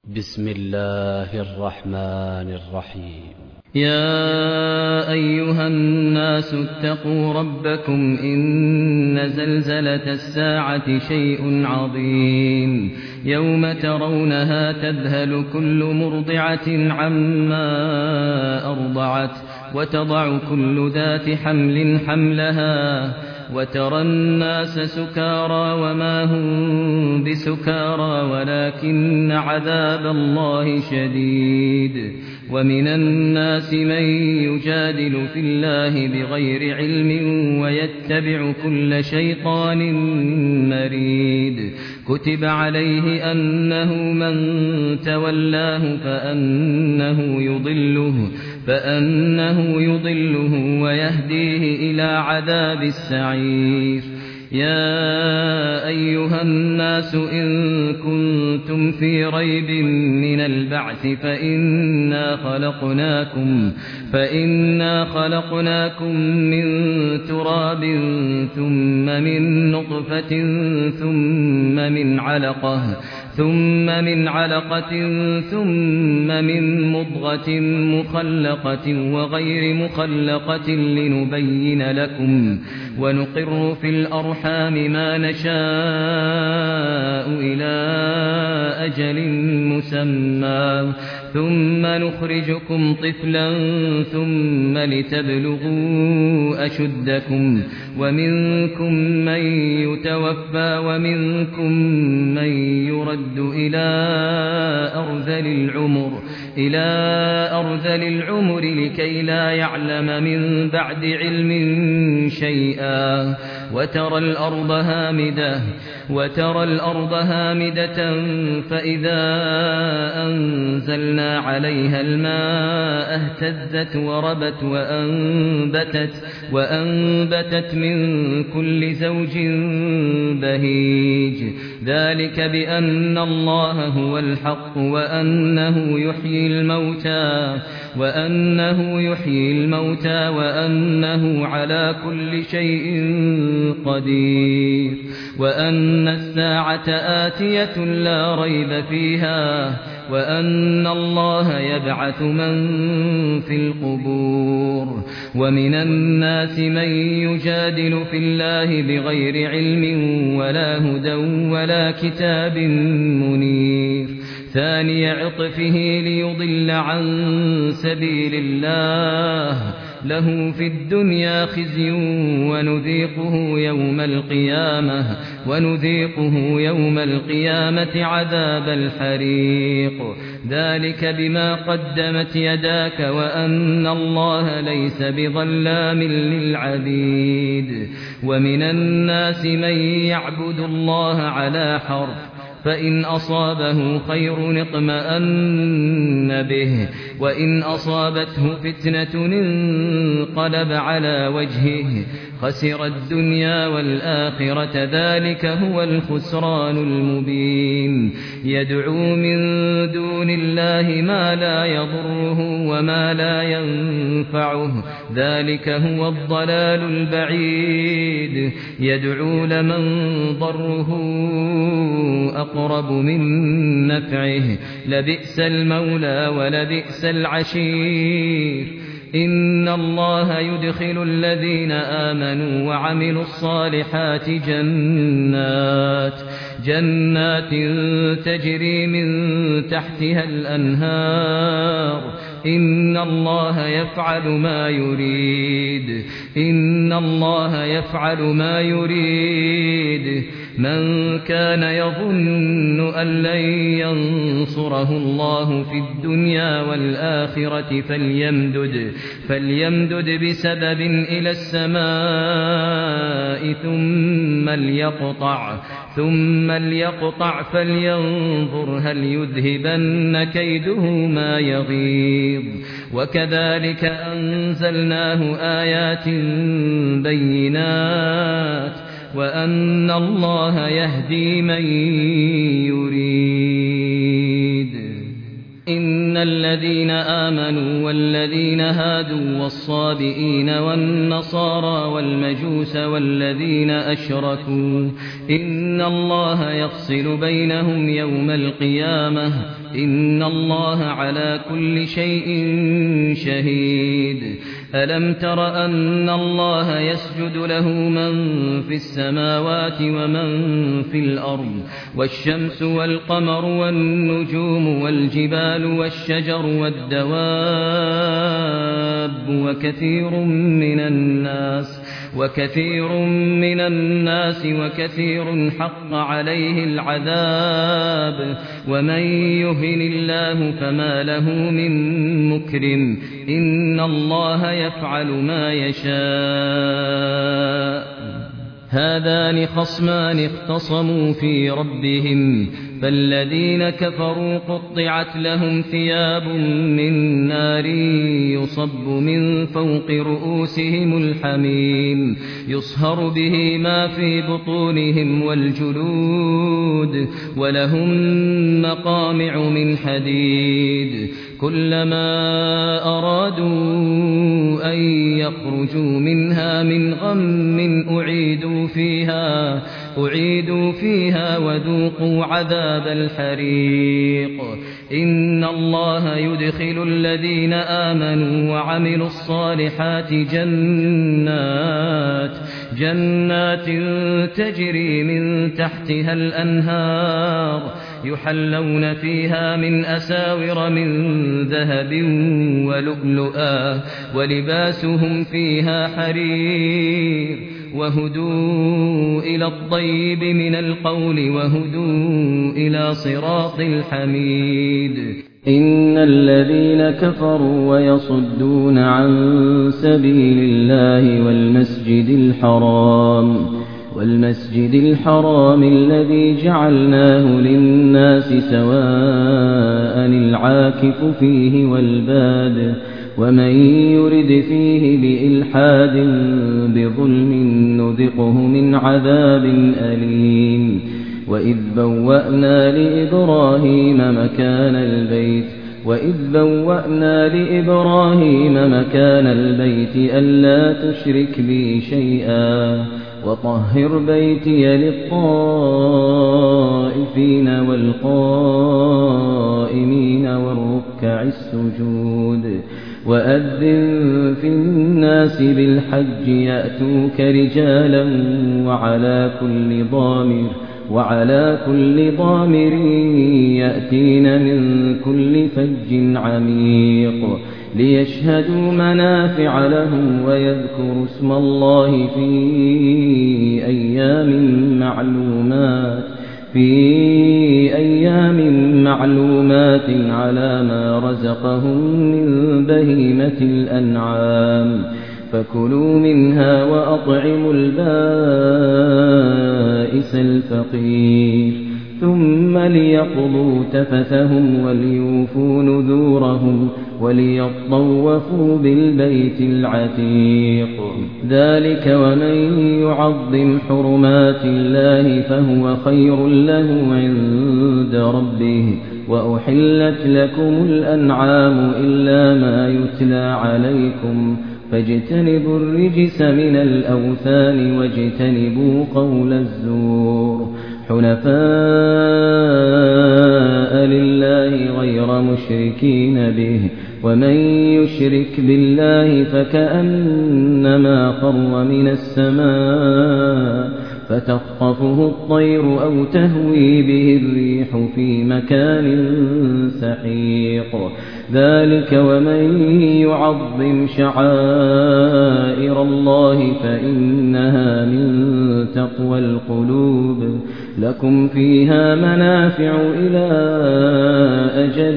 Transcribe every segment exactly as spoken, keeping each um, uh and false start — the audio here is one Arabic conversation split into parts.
بسم الله الرحمن الرحيم. يا أيها الناس اتقوا ربكم إن زلزلة الساعة شيء عظيم يوم ترونها تذهل كل مرضعة عما أرضعت وتضع كل ذات حمل حملها وترى الناس سكارى وما هم بسكارى ولكن عذاب الله شديد. ومن الناس من يجادل في الله بغير علم ويتبع كل شيطان مريد. كتب عليه أنه من تولاه فأنه يضله فأنه يضله ويهديه إلى عذاب السعير. يا أيها الناس إن كنتم في ريب من البعث فإنا خلقناكم فإنا خلقناكم من تراب ثم من نطفة ثم من علقة ثم من علقة ثم من مضغة مخلقة وغير مخلقة لنبين لكم ونقر في الأرحام ما نشاء إلى أجل مسمى ثم نخرجكم طفلا ثم لتبلغوا أشدكم ومنكم من يتوفى ومنكم من يرد إلى أرذل العمر إلى أرذل العمر لكي لا يعلم من بعد علم شيئا. وترى الأرض هامدة وترى الأرض هامدة فإذا أنزلنا عليها الماء اهتزت وربت وأنبتت وأنبتت من كل زوج بهيج. ذلك بأن الله هو الحق وأنه يحيي الموتى وأنه يحيي الموتى وأنه على كل شيء قدير وأن الساعة آتية لا ريب فيها وأن الله يبعث من في القبور. ومن الناس من يجادل في الله بغير علم ولا هدى ولا كتاب منير. ثاني عطفه ليضل عن سبيل الله له في الدنيا خزي ونذيقه يوم القيامة ونذيقه يوم القيامة عذاب الحريق. ذلك بما قدمت يداك وأن الله ليس بظلام للعبيد. ومن الناس من يعبد الله على حرف فإن أصابه خير اطمأن به وإن أصابته فتنة انقلب على وجهه خسر الدنيا والآخرة. ذلك هو الخسران المبين. يدعو من دون الله ما لا يضره وما لا ينفعه ذلك هو الضلال البعيد. يدعو لمن ضره أقرب من نفعه لبئس المولى ولبئس العشير. إن الله يدخل الذين آمنوا وعملوا الصالحات جنات جنات تجري من تحتها الأنهار. إن الله يفعل ما يريد إن الله يفعل ما يريد. من كان يظن أن لن ينصره الله في الدنيا والآخرة فليمدد, فليمدد بسبب إلى السماء ثم ليقطع, ثم ليقطع فلينظر هل يذهبن كيده ما يغيظ. وكذلك أنزلناه آيات بينات وأن الله يهدي من يريد. إن الذين آمنوا والذين هادوا والصابئين والنصارى والمجوس والذين أشركوا إن الله يفصل بينهم يوم القيامة إن الله على كل شيء شهيد ألم تر أن الله يسجد له من في السماوات ومن في الأرض والشمس والقمر والنجوم والجبال والشجر والدواب وكثير من الناس وكثير من الناس وكثير حق عليه العذاب ومن يهن الله فما له من مكرم إن الله يفعل ما يشاء هذان خصمان اختصموا في ربهم فالذين كفروا قطعت لهم ثياب من نار يصب من فوق رؤوسهم الحميم يصهر به ما في بطونهم والجلود ولهم مقامع من حديد كلما أرادوا أن يخرجوا منها من غم أعيدوا فيها أعيدوا فيها وذوقوا عذاب الحريق إن الله يدخل الذين آمنوا وعملوا الصالحات جنات جنات تجري من تحتها الأنهار يحلون فيها من أساور من ذهب ولؤلؤا ولباسهم فيها حرير وهدوا إلى الطيب من القول وهدوا إلى صراط الحميد إن الذين كفروا ويصدون عن سبيل الله والمسجد الحرام والمسجد الحرام الذي جعلناه للناس سواء العاكف فيه والباد ومن يرد فيه بإلحاد بظلم نذقه من عذاب أليم وإذ بوأنا لإبراهيم مكان البيت وإذ بوأنا لإبراهيم مكان البيت ألا تشرك بي شيئا وطهر بيتي للطائفين والقائمين والركع السجود وأذن في الناس بالحج يأتوك رجالا وعلى كل ضامر وعلى كل ضامر يأتين من كل فج عميق ليشهدوا منافع لهم ويذكروا اسم الله في أيام معلومات في أيام معلومات على ما رزقهم من بهيمة الأنعام فكلوا منها وأطعموا البائس الفقير ثم ليقضوا تفثهم وليوفوا نذورهم وليطوفوا بالبيت العتيق ذلك ومن يعظم حرمات الله فهو خير له عند ربه وأحلت لكم الأنعام إلا ما يتلى عليكم فاجتنبوا الرجس من الأوثان واجتنبوا قول الزور حنفاء لله غير مشركين به ومن يشرك بالله فكأنما خر من السماء فتخطفه الطير أو تهوي به الريح في مكان سحيق ذلك ومن يعظم شعائر الله فإنها من تقوى القلوب لكم فيها منافع إلى أجل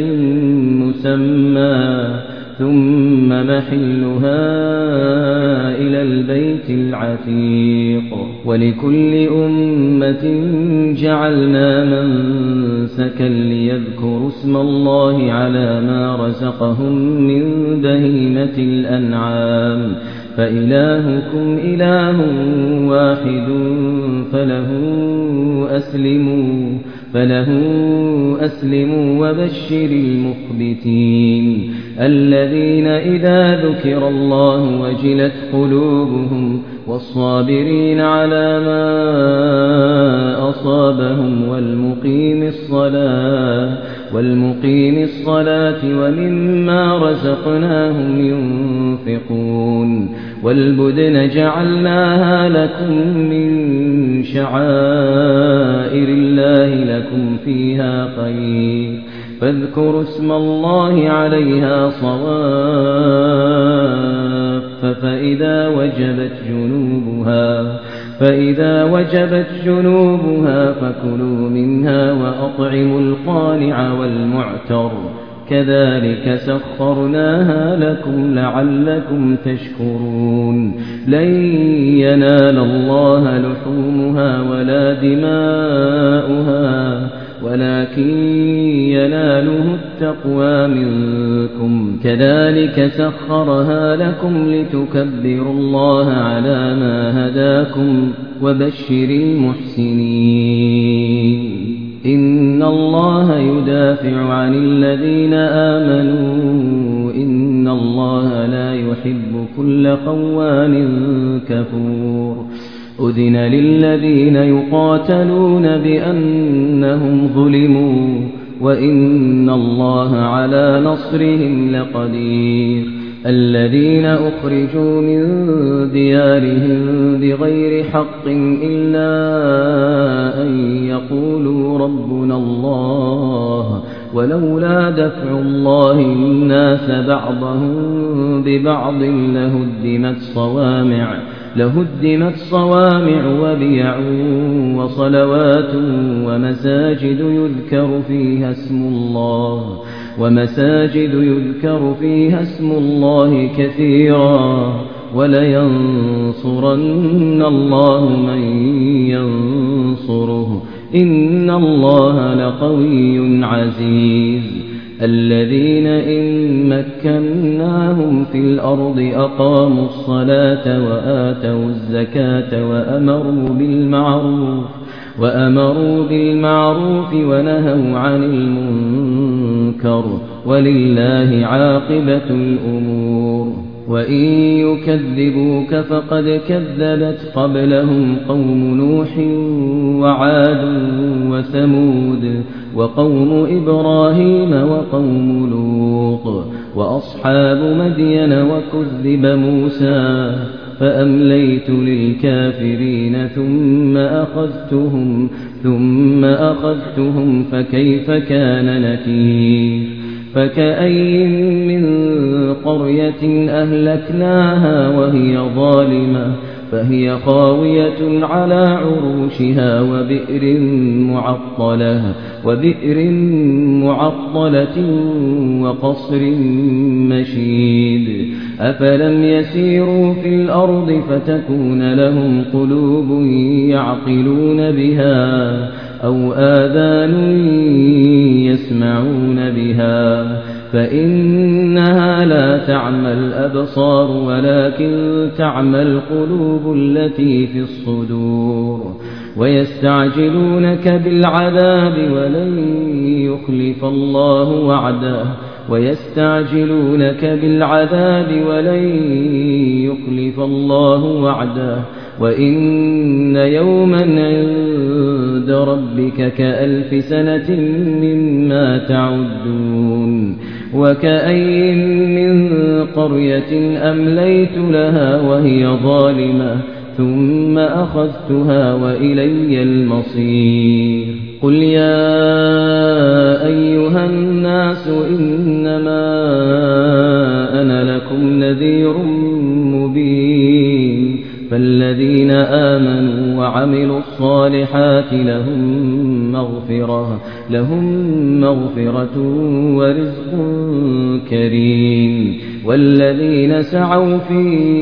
مسمى ثم محلها إلى البيت العتيق ولكل أمة جعلنا منسكا ليذكروا اسم الله على ما رزقهم من بهيمة الأنعام فإلهكم إله واحد فله أسلموا فله أسلموا وبشر المخبتين الذين إذا ذكر الله وجلت قلوبهم والصابرين على ما أصابهم والمقيم الصلاة والمقيم الصلاة ومما رزقناهم ينفقون والبدن جعلناها لكم من شعائر الله لكم فيها خير فاذكروا اسم الله عليها صواف فإذا وجبت جنوبها فإذا وجبت جنوبها فكلوا منها وأطعموا القانع والمعتر كذلك سخرناها لكم لعلكم تشكرون لن ينال الله لحومها ولا دماؤها ولكن يناله التقوى منكم كذلك سخرها لكم لتكبروا الله على ما هداكم وبشر المحسنين إن الله يدافع عن الذين آمنوا إن الله لا يحب كل خوان كفور أذن للذين يقاتلون بأنهم ظلموا وإن الله على نصرهم لقدير الذين أخرجوا من ديارهم بغير حق إلا أن يقولوا ربنا الله ولولا دفع الله الناس بعضهم ببعض لهدمت صوامع لهدمت صوامع وبيع وصلوات ومساجد يذكر فيها اسم الله ومساجد يذكر فيها اسم الله كثيرا ولينصرن الله من ينصره إن الله لقوي عزيز الذين إن مكناهم في الأرض أقاموا الصلاة وآتوا الزكاة وأمروا بالمعروف وأمروا بالمعروف ونهوا عن المنكر ولله عاقبة الأمور وإن يكذبوك فقد كذبت قبلهم قوم نوح وعاد وثمود وقوم إبراهيم وقوم لوط وأصحاب مدين وكذب موسى فأمليت للكافرين ثم أخذتهم ثم أخذتهم فكيف كان نكير فكأي من قرية أهلكناها وهي ظالمة فهي خاوية على عروشها وبئر معطلة وبئر معطلة وقصر مشيد أفلم يسيروا في الأرض فتكون لهم قلوب يعقلون بها أو آذان يسمعون بها فإنها لا تعمى الأبصار ولكن تعمى القلوب التي في الصدور ويستعجلونك بالعذاب ولن يخلف الله وعده ويستعجلونك بالعذاب ولن يخلف الله وعده وإن يوما عند ربك كألف سنة مما تعدون وكأي من قرية أمليت لها وهي ظالمة ثم أخذتها وإلي المصير قل يا أيها الناس إنما أنا لكم نذير مبين فالذين آمنوا وعملوا الصالحات لهم مغفرة لهم مغفرة ورزق كريم والذين سعوا في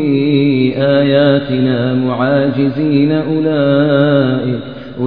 آياتنا معاجزين أولئك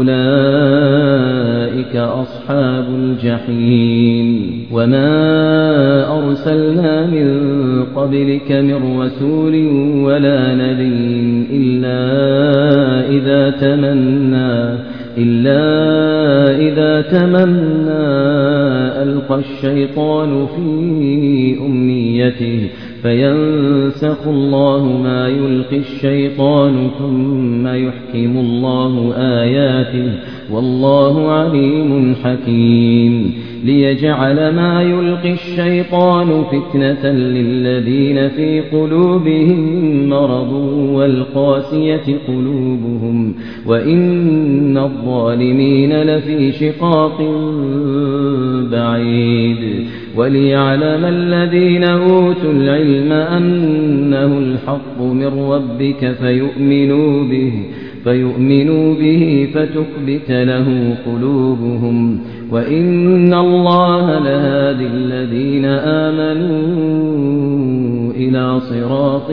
أولئك أصحاب الجحيم وما أرسلنا من قبلك من رسول ولا نبي إلا إذا تمنى إلا إذا تمنى ألقى الشيطان في أمنيته فينسخ الله ما يلقي الشيطان ثم يحكم الله آياته والله عليم حكيم ليجعل ما يلقي الشيطان فتنة للذين في قلوبهم مرض والقاسية قلوبهم وإن الظالمين لفي شقاق بعيد وليعلم الذين أوتوا العلم أنه الحق من ربك فيؤمنوا به فيؤمنوا به فتخبت له قلوبهم وإن الله لهادي الذين آمنوا إلى صراط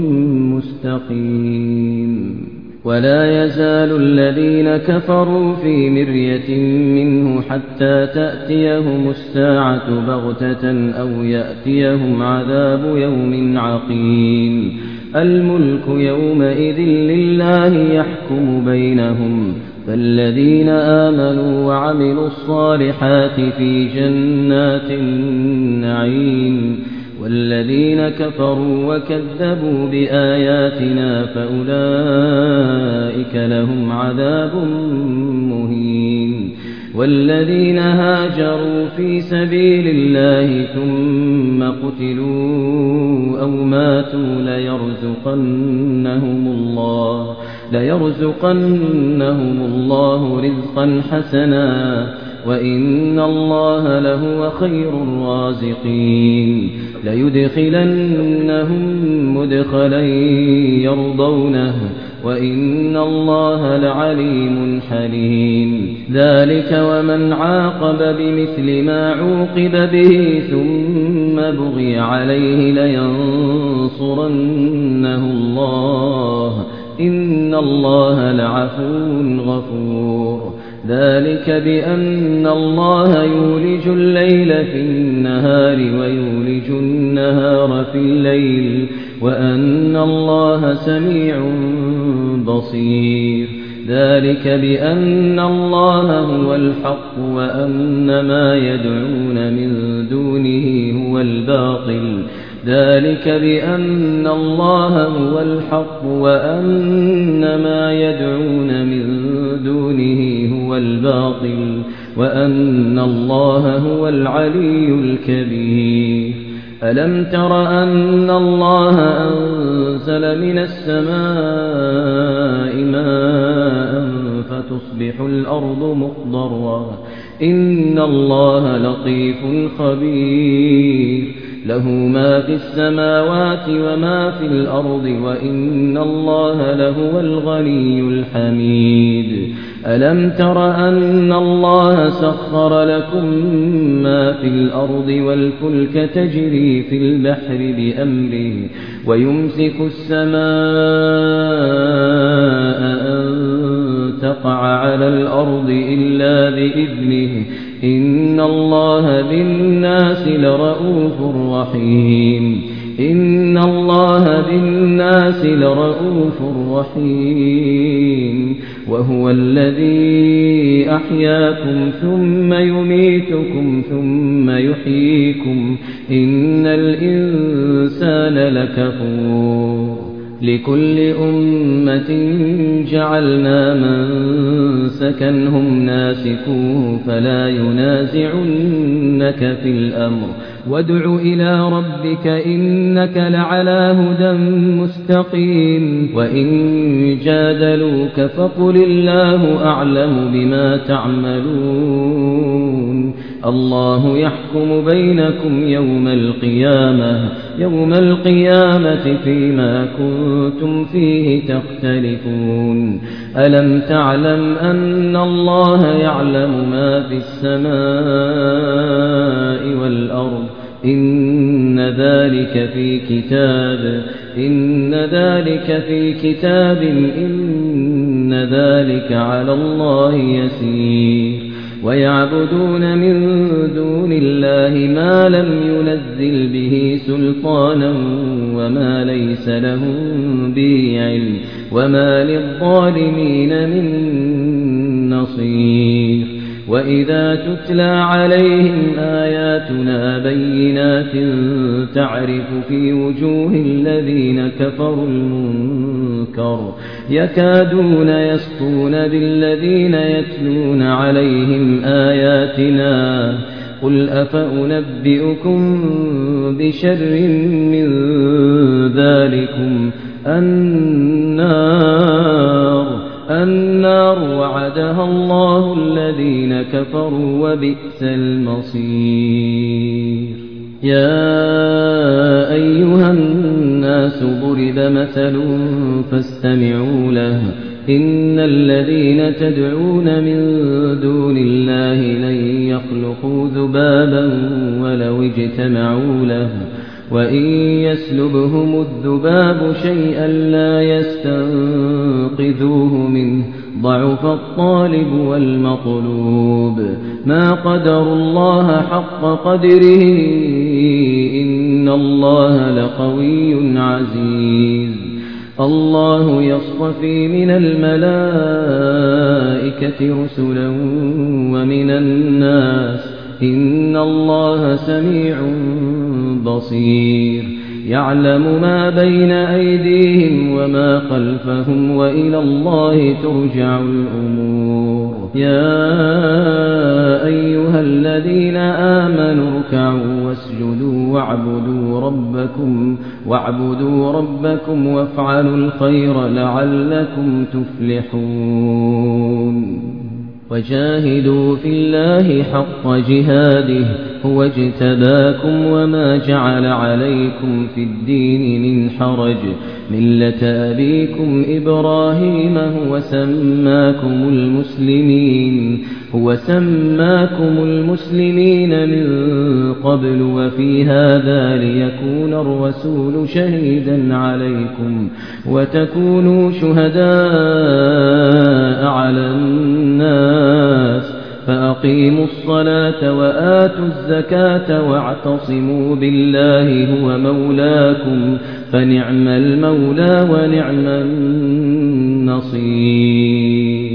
مستقيم ولا يزال الذين كفروا في مرية منه حتى تأتيهم الساعة بغتة أو يأتيهم عذاب يوم عقيم الملك يومئذ لله يحكم بينهم فالذين آمنوا وعملوا الصالحات في جنات النعيم والذين كفروا وكذبوا بآياتنا فأولئك لهم عذاب مهين والذين هاجروا في سبيل الله ثم قتلوا أو ماتوا ليرزقنهم الله ليرزقنهم الله رزقا حسنا وإن الله لهو خير الرازقين ليدخلنهم مدخلا يرضونه وإن الله لعليم حليم ذلك ومن عاقب بمثل ما عوقب به ثم بغي عليه لينصرنه الله إن الله لعفو غفور ذلك بأن الله يولج الليل في النهار ويولج النهار في الليل وأن الله سميع بصير ذلك بأن الله هو الحق وأن ما يدعون من دونه هو الباطل ذلك بأن الله هو الحق وأن ما يدعون من دونه هو الباطل وأن الله هو العلي الكبير ألم تر أن الله أنزل من السماء ماء فتصبح الأرض مخضرا إن الله لطيف خبير له ما في السماوات وما في الأرض وإن الله لهو الغني الحميد ألم تر أن الله سخر لكم ما في الأرض والفلك تجري في البحر بأمره ويمسك السماء أن تقع على الأرض إلا بإذنه إن الله بالناس لرؤوف رحيم إن الله بالناس لرؤوف رحيم وهو الذي أحياكم ثم يميتكم ثم يحييكم إن الإنسان لكفور لكل أمة جعلنا منسكا هم ناسكوه فلا ينازعنك في الأمر وادع إلى ربك إنك لعلى هدى مستقيم وإن جادلوك فقل الله أعلم بما تعملون الله يحكم بينكم يوم القيامة يوم القيامة فيما كنتم فيه تختلفون ألم تعلم أن الله يعلم ما في السماء والأرض إن ذلك في كتاب إن ذلك في كتاب إن ذلك على الله يسير ويعبدون من دون الله ما لم ينزل به سلطانا وما ليس لهم به علم وما للظالمين من نصير وإذا تتلى عليهم آياتنا بينات تعرف في وجوه الذين كفروا المنكر يكادون يسطون بالذين يتلون عليهم آياتنا قل أفأنبئكم بشر من ذلكم النار النار وعدها الله الذين كفروا وبئس المصير يا أيها الناس ضرب مثل فاستمعوا له إن الذين تدعون من دون الله لن يخلقوا ذبابا ولو اجتمعوا له وإن يسلبهم الذباب شيئا لا يستنقذوه منه ضعف الطالب والمطلوب ما قدروا الله حق قدره إن الله لقوي عزيز الله يصطفي من الملائكة رسلا ومن الناس إن الله سميع بصير يعلم ما بين أيديهم وما خلفهم وإلى الله ترجع الأمور يا أيها الذين آمنوا اركعوا واسجدوا واعبدوا ربكم واعبدوا ربكم وافعلوا الخير لعلكم تفلحون وجاهدوا في الله حق جهاده هو اجتباكم وما جعل عليكم في الدين من حرج ملة أبيكم إبراهيم هو سماكم المسلمين هو سماكم المسلمين من قبل وفي هذا ليكون الرسول شهيدا عليكم وتكونوا شهداء على الناس فأقيموا الصلاة وآتوا الزكاة واعتصموا بالله هو مولاكم فنعم المولى ونعم النصير